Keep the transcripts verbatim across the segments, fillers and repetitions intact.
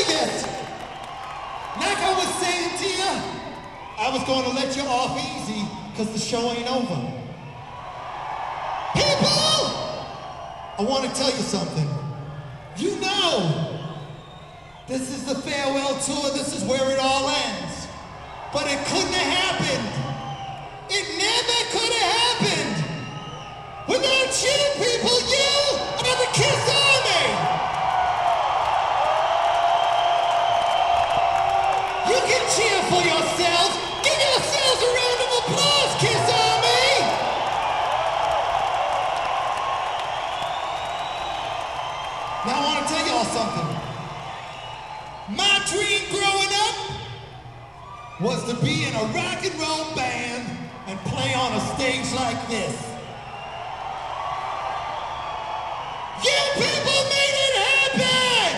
Vegas! Like I was saying to you, I was going to let you off easy because the show ain't over. People! I want to tell you something. You know, this is the farewell tour, this is where it all ends. But it couldn't have happened. It never could have happened without you people, you are the Kiss Army. You can cheer for yourselves. Give yourselves a round of applause, Kiss Army. Now I want to tell y'all something. My dream growing up was to be in a rock and roll band and play on a stage like this. You people made it happen!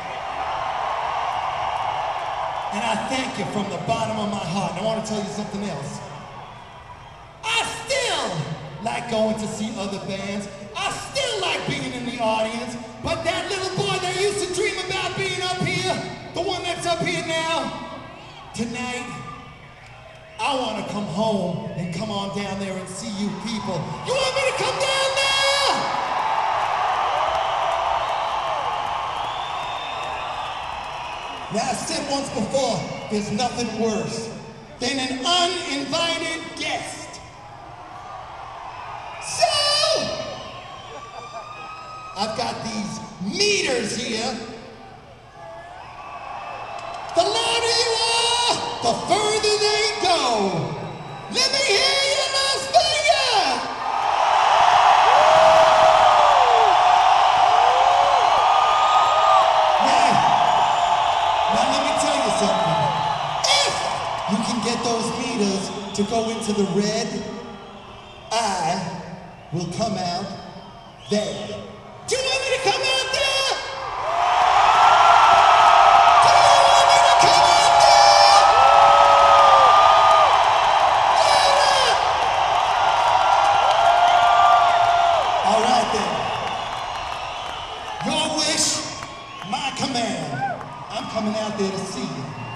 And I thank you from the bottom of my heart. And I want to tell you something else. I still like going to see other bands. I still like being in the audience. But that little boy that used to dream about being up here, the one that's up here now, tonight, I want to come home and come on down there and see you people. You want me to come down there? Now, I've said once before, there's nothing worse than an uninvited guest. So, I've got these meters here. The louder you are, the further they go. Let me hear you, Las Vegas! Now, now let me tell you something. If you can get those meters to go into the red, I will come out there. Do you want me to come out there? All right then. Your wish, my command. I'm coming out there to see you.